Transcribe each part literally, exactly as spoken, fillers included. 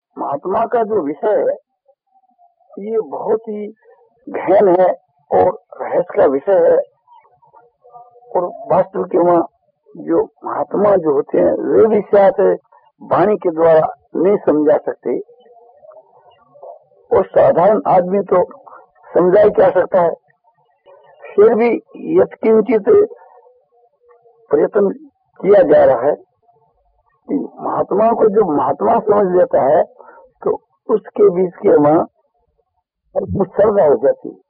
महात्मा का जो विषय है ये बहुत ही गहन है और रहस्य का विषय है। और वास्तव के वहाँ जो महात्मा जो होते हैं वे भी शायद वाणी के द्वारा नहीं समझा सकते, और साधारण आदमी तो समझा ही क्या सकता है। फिर भी यत्किंचित प्रयत्न किया जा रहा है कि महात्मा को जो महात्मा समझ लेता है तो उसके बीच के वहाँ परम श्रद्धा हो जाती है,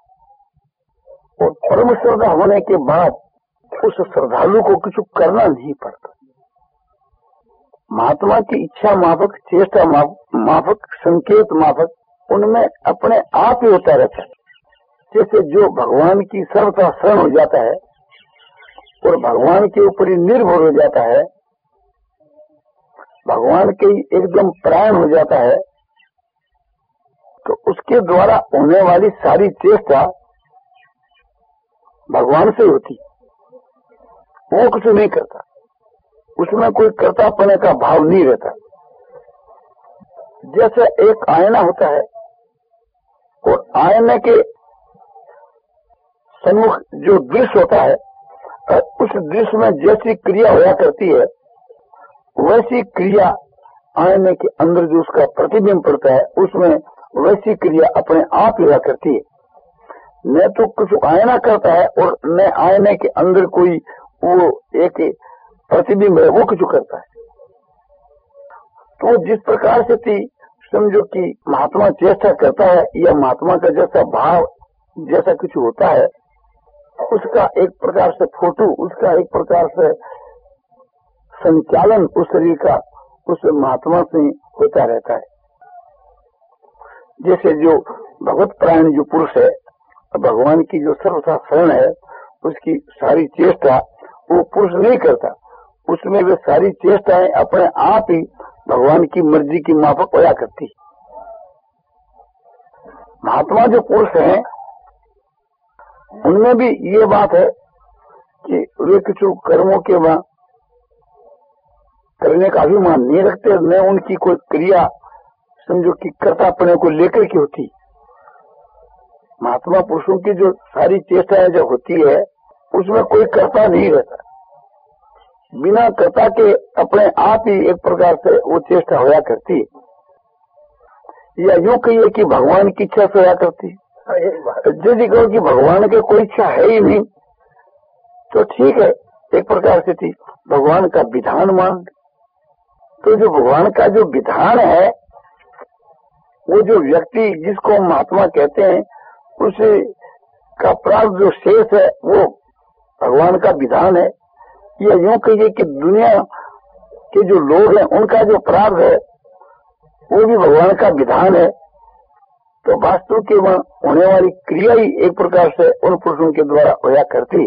और परम श्रद्धा होने के बाद उस श्रद्धालु को कुछ करना नहीं पड़ता। महात्मा की इच्छा माफक, चेष्टा माफक, संकेत माफक उनमें अपने आप ही होता रहता है। जैसे जो भगवान की सर्वथा शरण हो जाता है और भगवान के ऊपर ही निर्भर हो जाता है, भगवान के ही एकदम प्राण हो जाता है, तो उसके द्वारा होने वाली सारी चेष्टा भगवान से होती। वो कुछ नहीं करता, उसमें कोई कर्तापने का भाव नहीं रहता। जैसे एक आईना होता है और आईने के सम्मुख जो दृश्य होता है, उस दृश्य में जैसी क्रिया होया करती है वैसी क्रिया आईने के अंदर जो उसका प्रतिबिंब पड़ता है उसमें वैसी क्रिया अपने आप हुआ करती है। न तो कुछ आईना करता है और न आईने के अंदर कोई वो एक प्रतिबिंब है वो कुछ करता है। तो जिस प्रकार से थी समझो कि महात्मा चेष्टा करता है या महात्मा का जैसा भाव जैसा कुछ होता है, उसका एक प्रकार से फोटो, उसका एक प्रकार से संचालन उस शरीर का उस महात्मा से होता रहता है। जैसे जो भगवत प्राण जो पुरुष है, भगवान की जो सर्वथा शरण है, उसकी सारी चेष्टा वो पुरुष नहीं करता, उसमें वे सारी चेष्टाएं अपने आप ही भगवान की मर्जी की माफक होया करती। महात्मा जो पुरुष हैं उनमें भी ये बात है कि वे कुछ कर्मों के वहां करने का अभिमान नहीं रखते, न उनकी कोई क्रिया समझो कि कर्तापने को लेकर की होती। महात्मा पुरुषों की जो सारी चेष्टाएं जो होती है उसमें कोई कर्ता नहीं रहता, बिना कर्ता के अपने आप ही एक प्रकार से वो चेष्टा होया करती है, या यूं कहिए कि भगवान की इच्छा से होया करती है। यदि कहो कि भगवान की कोई इच्छा है ही नहीं तो ठीक है, एक प्रकार से थी भगवान का विधान मान। तो जो भगवान का जो विधान है वो जो व्यक्ति जिसको महात्मा कहते हैं उसे का प्राप्त जो शेष है वो भगवान का विधान है, या यूं कहिए कि दुनिया के जो लोग हैं उनका जो प्राप्त है वो भी भगवान का विधान है। तो वास्तव के वहां होने वाली क्रिया ही एक प्रकार से उन पुरुषों के द्वारा होया करती।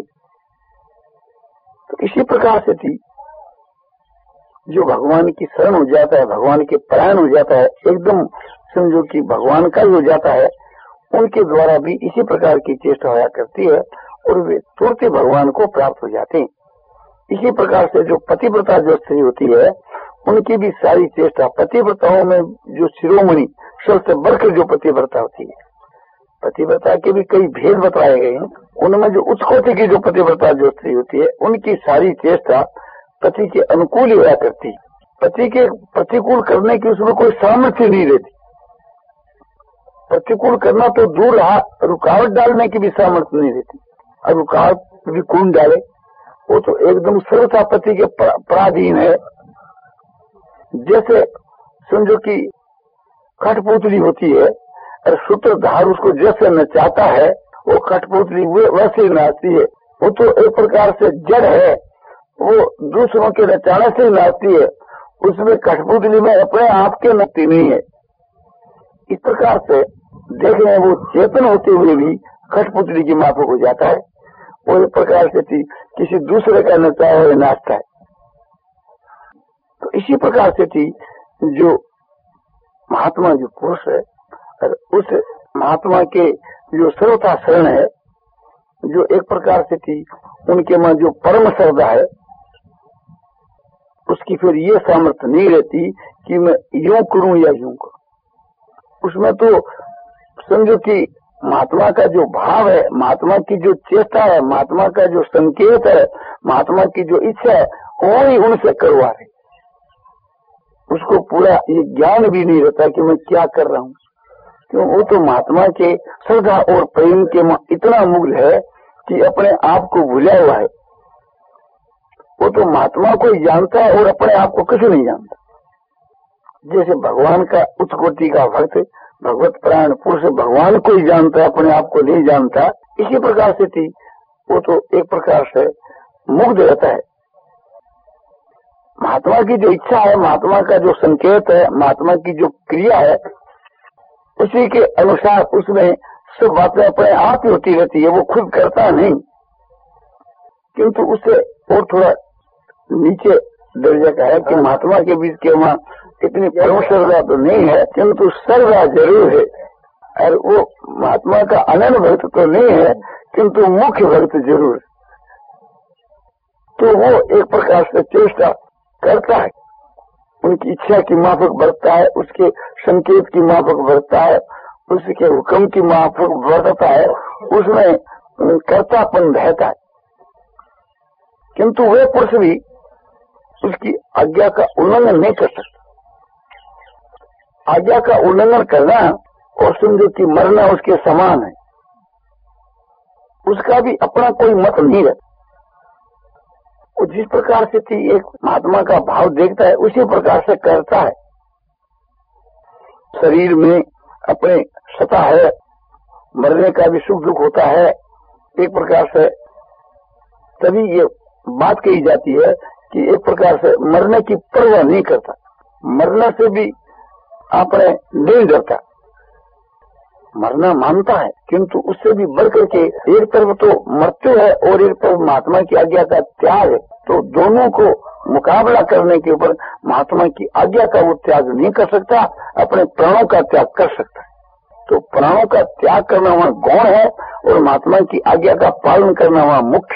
तो इसी प्रकार से थी जो भगवान की शरण हो जाता है, भगवान के प्राण हो जाता है, एकदम समझो कि भगवान का ही हो जाता है, उनके द्वारा भी इसी प्रकार की चेष्टा होया करती है और वे तुरंत भगवान को प्राप्त हो जाते हैं। इसी प्रकार से जो पतिव्रता जो स्त्री होती है उनकी भी सारी चेष्टा, पतिव्रताओं में जो शिरोमणि सबसे बढ़कर जो पतिव्रता होती है, पतिव्रता के भी कई भेद बताए गए हैं, उनमें जो उच्च कोटि की जो पतिव्रता जो स्त्री होती है उनकी सारी चेष्टा पति के अनुकूल ही होया करती है। पति के प्रतिकूल करने की उसमें कोई सामर्थ्य नहीं रहती। प्रतिकूल करना तो दूर रहा, रुकावट डालने की भी सामर्थ्य नहीं रहती। अब रुकावट भी कौन डाले, वो तो एकदम सर्वथा पति के पराधीन है। जैसे समझो कि कठपुतली होती है और सूत्रधार उसको जैसे नचाता है वो कठपुतली वैसे ही नाचती है। वो तो एक प्रकार से जड़ है, वो दूसरों के नचाने से ही नाचती है, उसमें कठपुतली में अपने आप के नचती नहीं है। इस प्रकार से देख रहे हैं वो चेतन होते हुए भी कठपुतली की माफक हो जाता है, वो एक प्रकार से थी किसी दूसरे का नचाया हुआ नाचता है। तो इसी प्रकार से थी जो महात्मा जो पुरुष है और उस महात्मा के जो सर्वथा शरण है, जो एक प्रकार से थी उनके में जो परम श्रद्धा है, उसकी फिर ये सामर्थ्य नहीं रहती कि मैं यूं करूं या यूं करूं। उसमें तो समझो कि महात्मा का जो भाव है, महात्मा की जो चेष्टा है, महात्मा का जो संकेत है, महात्मा की जो इच्छा है, वो ही उनसे करवा रही। उसको पूरा ये ज्ञान भी नहीं रहता कि मैं क्या कर रहा हूँ, क्यों? वो तो महात्मा के श्रद्धा और प्रेम के इतना मुग्ध है कि अपने आप को भूला हुआ है। वो तो महात्मा को ही जानता है और अपने आप को कुछ नहीं जानता। जैसे भगवान का उच्च कोटि का भक्त भगवत प्राण पुरुष भगवान को ही जानता है, अपने आप को नहीं जानता, इसी प्रकार से थी वो तो एक प्रकार से मुग्ध रहता है। महात्मा की जो इच्छा है, महात्मा का जो संकेत है, महात्मा की जो क्रिया है, उसी के अनुसार उसमें सब बातें अपने आप ही होती रहती है। वो खुद करता नहीं, किंतु उससे और थोड़ा नीचे दर्जा का है कि महात्मा के बीच के वहाँ इतनी परम श्रद्धा तो नहीं है, किंतु श्रद्धा जरूर है। और वो महात्मा का अनन्य भक्त तो नहीं है, किंतु मुख्य भक्त जरूर है। तो वो एक प्रकार से चेष्टा करता है, उनकी इच्छा की माफक बढ़ता है, उसके संकेत की माफक बढ़ता है, उसके हुक्म की माफक बढ़ता है, उसमें कर्तापन रहता है। किंतु वे पुरुष भी उसकी आज्ञा का उल्लंघन नहीं कर सकते। आज्ञा का उल्लंघन करना और समझो कि मरना उसके समान है। उसका भी अपना कोई मत नहीं रहता। वो जिस प्रकार से थी एक महात्मा का भाव देखता है, उसी प्रकार से करता है। शरीर में अपने सता है, मरने का भी सुख दुख होता है। एक प्रकार से तभी ये बात कही जाती है कि एक प्रकार से मरने की परवाह नहीं करता, मरने से भी अपने नहीं डरता। मरना मानता है, किंतु उससे भी बढ़कर के एक तरफ तो मृत्यु है और एक तरफ महात्मा की आज्ञा का त्याग है। तो दोनों को मुकाबला करने के ऊपर महात्मा की आज्ञा का वो त्याग नहीं कर सकता, अपने प्राणों का त्याग कर सकता है। तो प्राणों का त्याग करना वहाँ गौण है और महात्मा की आज्ञा का पालन करना वहाँ मुख्य।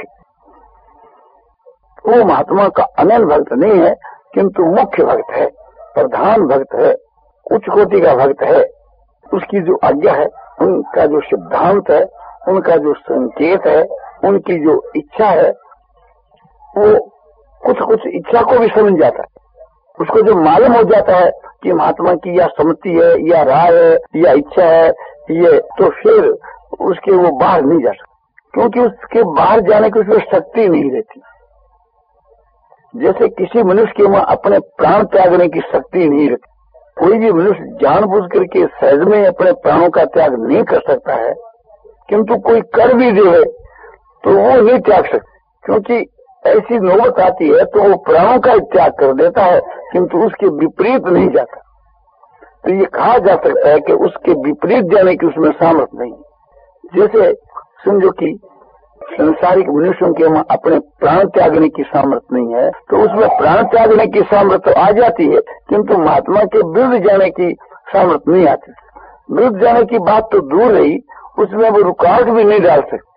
वो महात्मा का अनन्य भक्त नहीं है, किंतु मुख्य भक्त है, प्रधान भक्त है, उच्च कोटि का भक्त है। उसकी जो आज्ञा है, उनका जो सिद्धांत है, उनका जो संकेत है, उनकी जो इच्छा है, वो कुछ कुछ इच्छा को भी समझ जाता है। उसको जो मालूम हो जाता है कि महात्मा की या सम्मति है या राय है या इच्छा है ये, तो फिर उसके वो बाहर नहीं जा सकता, क्योंकि उसके बाहर जाने की उसमें शक्ति नहीं रहती। जैसे किसी मनुष्य के वहां अपने प्राण त्यागने की शक्ति नहीं रहती। कोई भी मनुष्य जानबूझ करके सहज में अपने प्राणों का त्याग नहीं कर सकता है, किंतु कोई कर भी दे तो वो नहीं त्याग सकता, क्योंकि ऐसी नौबत आती है तो वो प्राणों का त्याग कर देता है, किंतु उसके विपरीत नहीं जाता। तो ये कहा जा सकता है कि उसके विपरीत जाने की उसमें सामर्थ्य नहीं। जैसे समझो कि संसारिक मनुष्यों के वहां अपने प्राण त्यागने की सामर्थ्य नहीं है, तो उसमें प्राण त्यागने की सामर्थ्य तो आ जाती है, किंतु महात्मा के विरुद्ध जाने की सामर्थ्य नहीं आती। विरुद्ध जाने की बात तो दूर रही, उसमें वो रुकावट भी नहीं डाल सकते।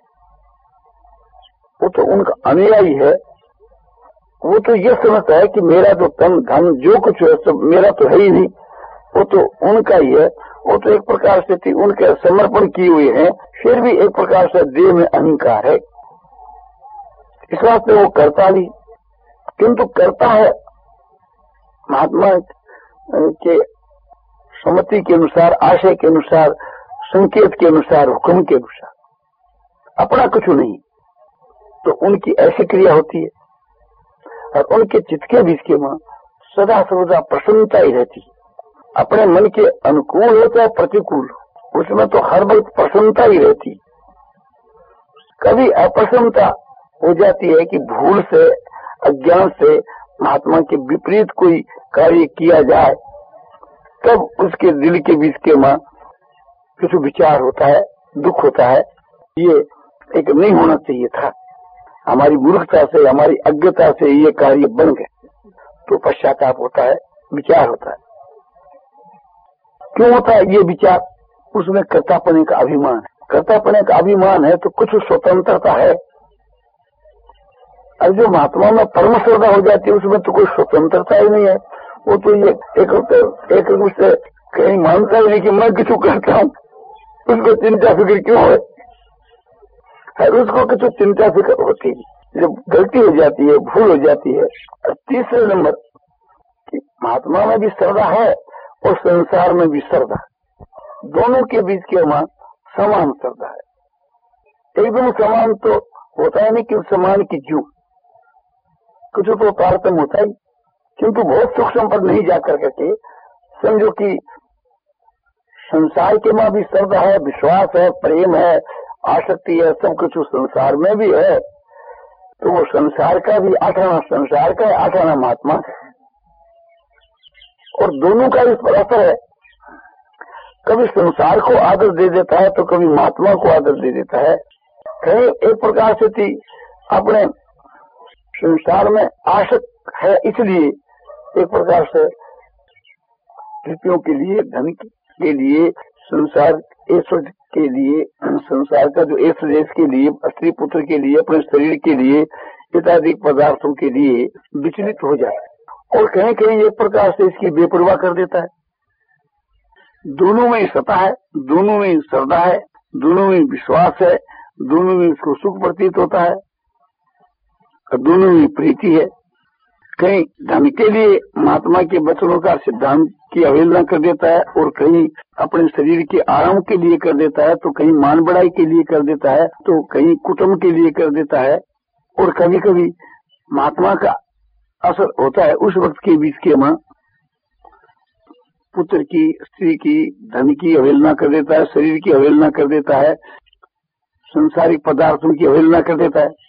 वो तो उनका अनुयायी है, वो तो ये समझता है कि मेरा तो तन धन जो कुछ है सब मेरा तो है ही नहीं, वो तो उनका ही है। वो तो एक प्रकार से थी उनके समर्पण किए हुए हैं, फिर भी एक प्रकार से देह में अहंकार है। इस बात में वो करता नहीं, किंतु करता है महात्मा के सम्मति के अनुसार, आशय के अनुसार, संकेत के अनुसार, हुक्म के अनुसार, अपना कुछ नहीं। तो उनकी ऐसी क्रिया होती है और उनके चित्त के बीच के वहां सदा सर्वदा प्रसन्नता ही रहती है। अपने मन के अनुकूल हो चाहे प्रतिकूल, उसमें तो हर वक्त प्रसन्नता ही रहती। कभी अप्रसन्नता हो जाती है कि भूल से, अज्ञान से महात्मा के विपरीत कोई कार्य किया जाए, तब उसके दिल के बीच के मां कुछ विचार होता है, दुख होता है, ये एक नहीं होना चाहिए था, हमारी मूर्खता से, हमारी अज्ञता से ये कार्य बन गए। तो पश्चाताप होता है, विचार होता है। क्यों होता है ये विचार? उसमें कर्तापने का अभिमान है। कर्तापने का अभिमान है तो कुछ स्वतंत्रता है, अब जो महात्मा में परम श्रद्धा हो जाती है उसमें तो कोई स्वतंत्रता ही नहीं है। वो तो ये एक एक रूप से कहीं मानता ही नहीं कि मैं किसी करता हूँ, उसको चिंता फिक्र क्यों है? उसको किसी चिंता फिक्र होती है जब गलती हो जाती है, भूल हो जाती है। और तीसरे नंबर कि महात्मा में भी श्रद्धा है और संसार में भी श्रद्धा, दोनों के बीच के वहां समान श्रद्धा है। एकदम समान तो होता है नहीं कि समान की जू, कुछ तो तारतम्य होता है, किंतु बहुत सूक्ष्म पर नहीं जाकर करके समझो कि संसार के मां भी श्रद्धा है, विश्वास है, प्रेम है, आसक्ति है, सब कुछ उस संसार में भी है। तो वो संसार का भी आठाना संसार का है, आठाना महात्मा का है, और दोनों का इस पर असर है। कभी संसार को आदर दे देता है तो कभी महात्मा को आदर दे देता है। कहीं एक प्रकार से थी अपने संसार में आसक्त है, इसलिए एक प्रकार से रुपयों के लिए, धन के लिए, संसार ऐश्वर्य के लिए, संसार का जो ऐश्वर्य के लिए, स्त्री पुत्र के लिए, अपने शरीर के लिए, इत्यादि पदार्थों के लिए विचलित हो जाता है। और कहीं कहीं एक प्रकार से इसकी बेपरवाह कर देता है। दोनों में सत्ता है, दोनों में श्रद्धा है, दोनों में विश्वास है, दोनों में उसको सुख प्रतीत होता है, और दोनों में प्रीति है। कहीं धन के लिए महात्मा के वचनों का सिद्धांत की अवहेलना कर देता है, और कहीं अपने शरीर के आराम के लिए कर देता है, तो कहीं मान बढ़ाई के लिए कर देता है, तो कहीं कुटुंब के लिए कर देता है। और कभी कभी महात्मा का असर होता है उस वक्त के बीच के मां पुत्र की, स्त्री की, धन की अवहेलना कर देता है, शरीर की अवहेलना कर देता है, संसारिक पदार्थों की अवहेलना कर देता है।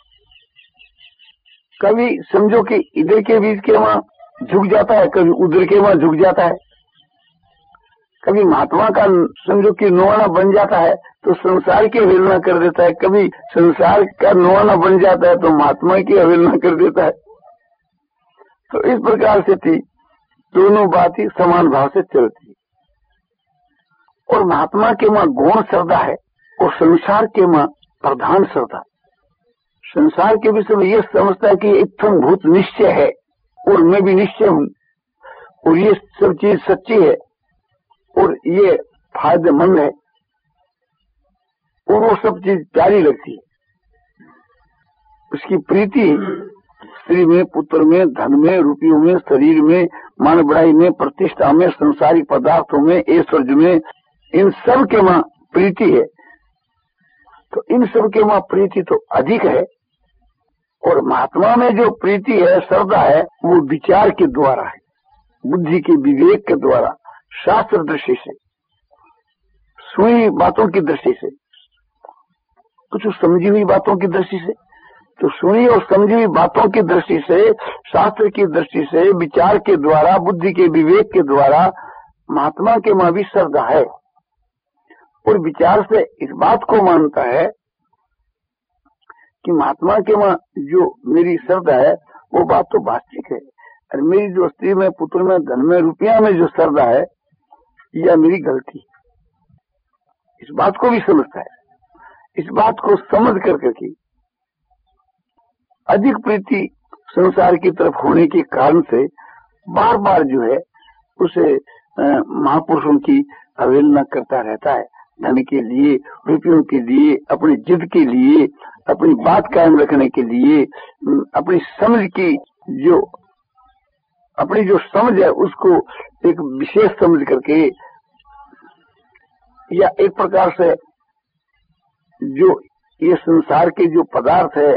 कभी समझो कि इधर के बीच के वहां झुक जाता है, कभी उधर के वहां झुक जाता है। कभी महात्मा का समझो कि नुआना बन जाता है तो संसार की अवहेलना कर देता है, कभी संसार का नुआना बन जाता है तो महात्मा की अवहेलना कर देता है। तो इस प्रकार से थी दोनों बातें समान भाव से चलती। और महात्मा के मां गौण श्रद्धा है और संसार के मां प्रधान श्रद्धा। संसार के विषय में यह समझता है कि इत्थम भूत निश्चय है और मैं भी निश्चय हूं, और ये सब चीज सच्ची है और ये फायदेमंद है, और वो सब चीज प्यारी लगती है। उसकी प्रीति स्त्री में, पुत्र में, धन में, रुपयों में, शरीर में, मान बढ़ाई में, प्रतिष्ठा में, संसारिक पदार्थों में, ऐश्वर्य में, इन सब के मां प्रीति है। तो इन सब के मां प्रीति तो अधिक है। और महात्मा में जो प्रीति है, श्रद्धा है, वो विचार के द्वारा है, बुद्धि के विवेक के द्वारा, शास्त्र दृष्टि से, सुनी बातों की दृष्टि से, कुछ समझी हुई बातों की दृष्टि से। तो सुनी और समझी हुई बातों की दृष्टि से, शास्त्र की दृष्टि से, विचार के द्वारा, बुद्धि के विवेक के द्वारा महात्मा के मां भी श्रद्धा है। और विचार से इस बात को मानता है कि महात्मा के मां जो मेरी श्रद्धा है वो बात तो वास्तविक है, और मेरी जो स्त्री में, पुत्र में, धन में, रुपया में जो श्रद्धा है यह मेरी गलती, इस बात को भी समझता है। इस बात को समझ कर करके अधिक प्रीति संसार की तरफ होने के कारण से बार बार जो है उसे महापुरुषों की अवहेलना करता रहता है। धन के लिए, रुपयों के लिए, अपनी जिद के लिए, अपनी बात कायम रखने के लिए, अपनी समझ की जो अपनी जो समझ है उसको एक विशेष समझ करके, या एक प्रकार से जो ये संसार के जो पदार्थ है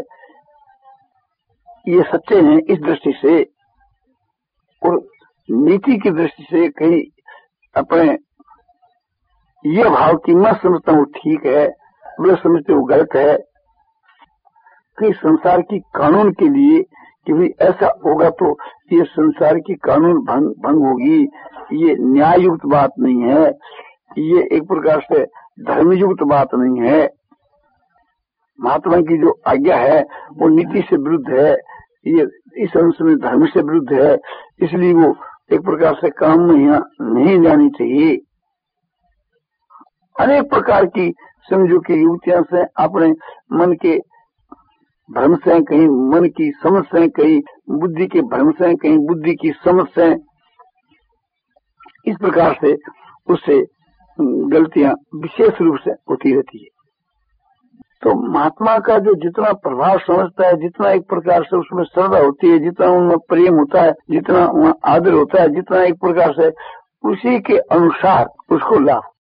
ये सच्चे हैं, इस दृष्टि से और नीति की दृष्टि से कहीं अपने ये भाव की मैं समझता हूँ ठीक है, मैं समझते हूँ गलत है, कि संसार की कानून के लिए कि भाई ऐसा होगा तो ये संसार की कानून भंग भंग होगी, ये न्याय युक्त बात नहीं है, ये एक प्रकार से धर्मयुक्त बात नहीं है। महात्मा की जो आज्ञा है वो नीति से विरुद्ध है, ये इस अंश में धर्म से विरुद्ध है, इसलिए वो एक प्रकार से काम में यहाँ नहीं जानी चाहिए। अनेक प्रकार की समझो की युक्तियां से अपने मन के भ्रम से, कहीं मन की समझ से, कहीं बुद्धि के भ्रम से, कहीं बुद्धि की समझ से, इस प्रकार से उससे गलतियां विशेष रूप से होती रहती है। तो महात्मा का जो जितना प्रभाव समझता है, जितना एक प्रकार से उसमें श्रद्धा होती है, जितना उनमें प्रेम होता है, जितना वहाँ आदर होता है, जितना एक प्रकार से उसी के अनुसार उसको लाभ